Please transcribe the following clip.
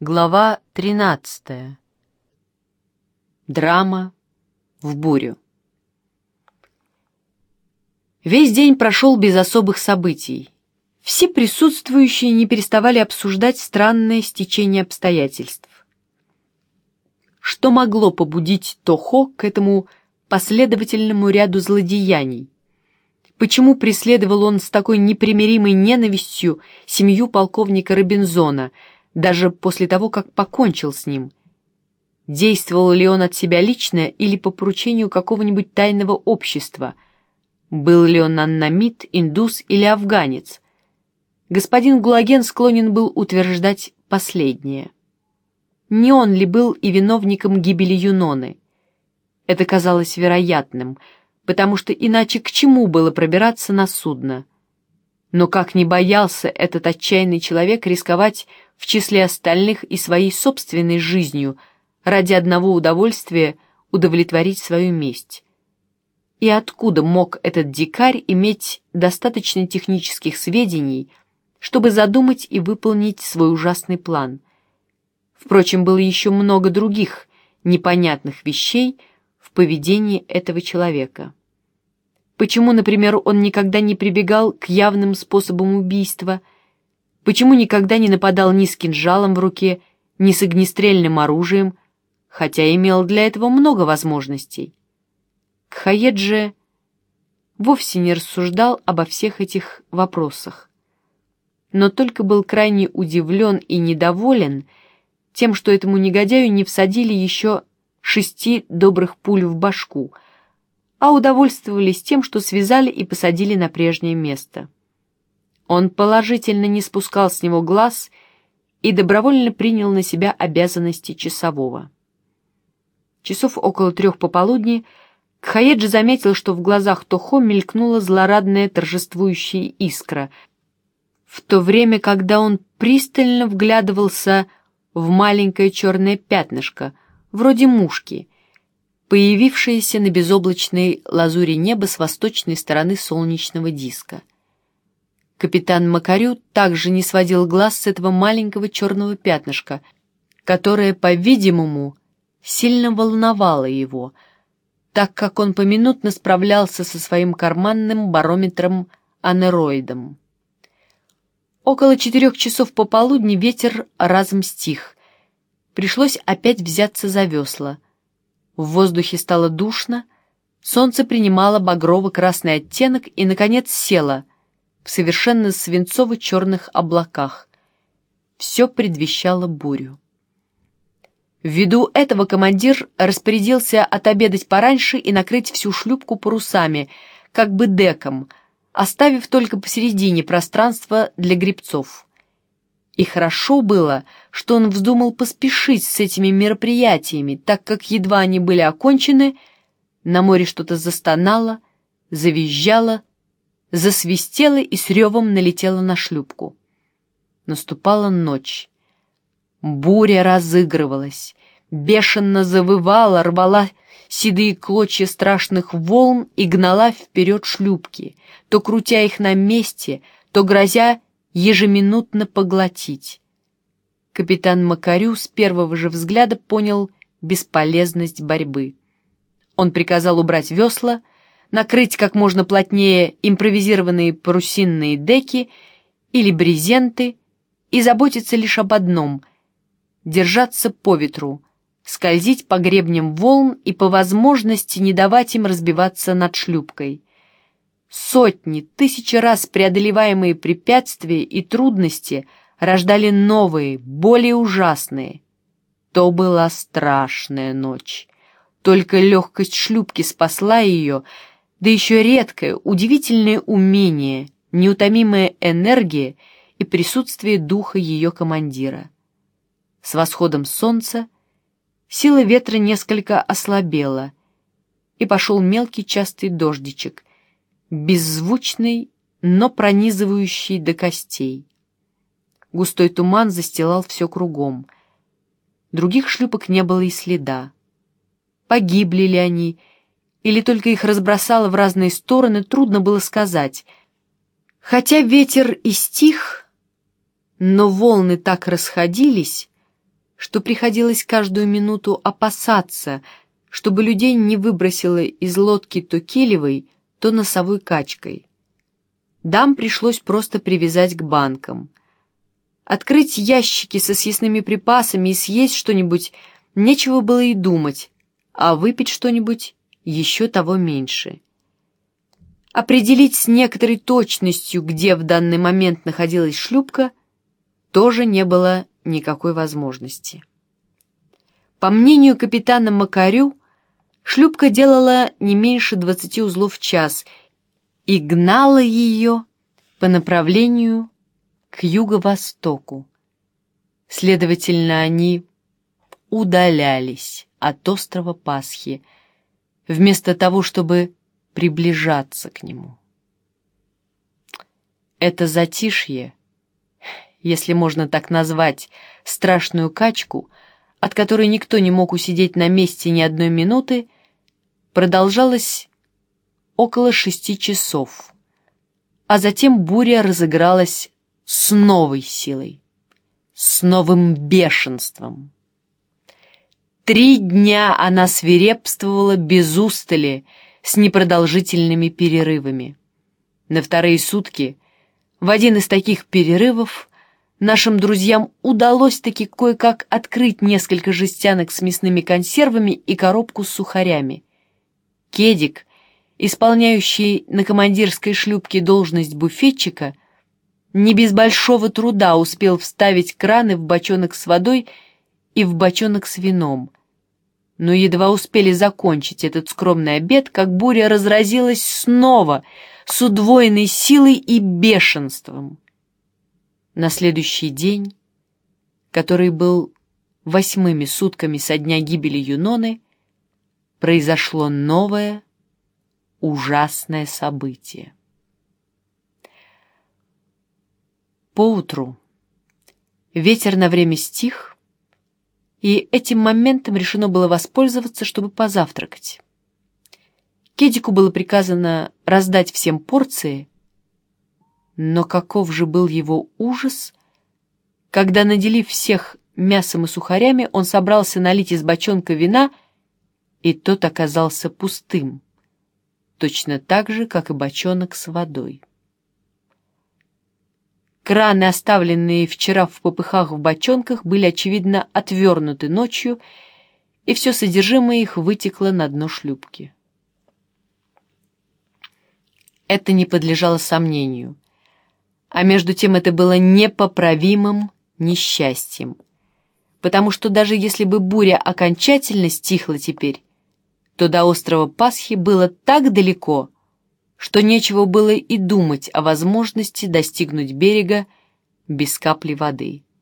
Глава 13. Драма в бурю. Весь день прошел без особых событий. Все присутствующие не переставали обсуждать странное стечение обстоятельств. Что могло побудить Тохо к этому последовательному ряду злодеяний? Почему преследовал он с такой непримиримой ненавистью семью полковника Робинзона, даже после того, как покончил с ним? Действовал ли он от себя лично или по поручению какого-нибудь тайного общества? Был ли он аннамит, индус или афганец? Господин Гулаген склонен был утверждать последнее. Не он ли был и виновником гибели Юноны? Это казалось вероятным, потому что иначе к чему было пробираться на судно? Но как не боялся этот отчаянный человек рисковать в числе остальных и своей собственной жизнью ради одного удовольствия удовлетворить свою месть? И откуда мог этот дикарь иметь достаточно технических сведений, чтобы задумать и выполнить свой ужасный план? Впрочем, было еще много других непонятных вещей в поведении этого человека. Почему, например, он никогда не прибегал к явным способам убийства? Почему никогда не нападал ни с кинжалом в руке, ни с огнестрельным оружием, хотя имел для этого много возможностей? Кхаеджи вовсе не рассуждал обо всех этих вопросах, но только был крайне удивлен и недоволен тем, что этому негодяю не всадили еще 6 добрых пуль в башку, а удовольствовались тем, что связали и посадили на прежнее место. Он положительно не спускал с него глаз и добровольно принял на себя обязанности часового. Часов около 3 пополудни Кхаеджи заметил, что в глазах Тохо мелькнула злорадная торжествующая искра, в то время, когда он пристально вглядывался в маленькое черное пятнышко, вроде мушки, появившееся на безоблачной лазури неба с восточной стороны солнечного диска. Капитан Макарю также не сводил глаз с этого маленького черного пятнышка, которое, по-видимому, сильно волновало его, так как он поминутно справлялся со своим карманным барометром-анероидом. Около 4 часов пополудни ветер разом стих. Пришлось опять взяться за весла. В воздухе стало душно, солнце принимало багрово-красный оттенок и, наконец, село в совершенно свинцово-черных облаках. Все предвещало бурю. Ввиду этого командир распорядился отобедать пораньше и накрыть всю шлюпку парусами, как бы деком, оставив только посередине пространство для гребцов. И хорошо было, что он вздумал поспешить с этими мероприятиями, так как едва они были окончены, на море что-то застонало, завизжало, засвистело и с ревом налетело на шлюпку. Наступала ночь. Буря разыгрывалась, бешено завывала, рвала седые клочья страшных волн и гнала вперед шлюпки, то крутя их на месте, то грозя ежеминутно поглотить. Капитан Макарю с первого же взгляда понял бесполезность борьбы. Он приказал убрать весла, накрыть как можно плотнее импровизированные парусинные деки или брезенты и заботиться лишь об одном — держаться по ветру, скользить по гребням волн и по возможности не давать им разбиваться над шлюпкой. Сотни, тысячи раз преодолеваемые препятствия и трудности рождали новые, более ужасные. То была страшная ночь. Только легкость шлюпки спасла ее, да еще редкое, удивительное умение, неутомимая энергия и присутствие духа ее командира. С восходом солнца сила ветра несколько ослабела, и пошел мелкий частый дождичек, беззвучный, но пронизывающий до костей. Густой туман застилал все кругом. Других шлюпок не было и следа. Погибли ли они, или только их разбросало в разные стороны, трудно было сказать. Хотя ветер и стих, но волны так расходились, что приходилось каждую минуту опасаться, чтобы людей не выбросило из лодки то килевой, то носовой качкой. Дам пришлось просто привязать к банкам. Открыть ящики со съестными припасами и съесть что-нибудь нечего было и думать, а выпить что-нибудь еще того меньше. Определить с некоторой точностью, где в данный момент находилась шлюпка, тоже не было никакой возможности. По мнению капитана Макарю, шлюпка делала не меньше 20 узлов в час и гнала ее по направлению к юго-востоку. Следовательно, они удалялись от острова Пасхи, вместо того, чтобы приближаться к нему. Это затишье, если можно так назвать страшную качку, от которой никто не мог усидеть на месте ни одной минуты, продолжалось около 6 часов, а затем буря разыгралась с новой силой, с новым бешенством. 3 дня она свирепствовала без устали, с непродолжительными перерывами. На вторые сутки, в один из таких перерывов, нашим друзьям удалось таки кое-как открыть несколько жестянок с мясными консервами и коробку с сухарями. Кедик, исполняющий на командирской шлюпке должность буфетчика, не без большого труда успел вставить краны в бочонок с водой и в бочонок с вином. Но едва успели закончить этот скромный обед, как буря разразилась снова, с удвоенной силой и бешенством. На следующий день, который был 8 сутками со дня гибели Юноны, произошло новое, ужасное событие. Поутру ветер на время стих, и этим моментом решено было воспользоваться, чтобы позавтракать. Кедику было приказано раздать всем порции, но каков же был его ужас, когда, наделив всех мясом и сухарями, он собрался налить из бочонка вина, и тот оказался пустым, точно так же, как и бочонок с водой. Краны, оставленные вчера в попыхах в бочонках, были, очевидно, отвернуты ночью, и все содержимое их вытекло на дно шлюпки. Это не подлежало сомнению, а между тем это было непоправимым несчастьем, потому что даже если бы буря окончательно стихла теперь, то до острова Пасхи было так далеко, что нечего было и думать о возможности достигнуть берега без капли воды.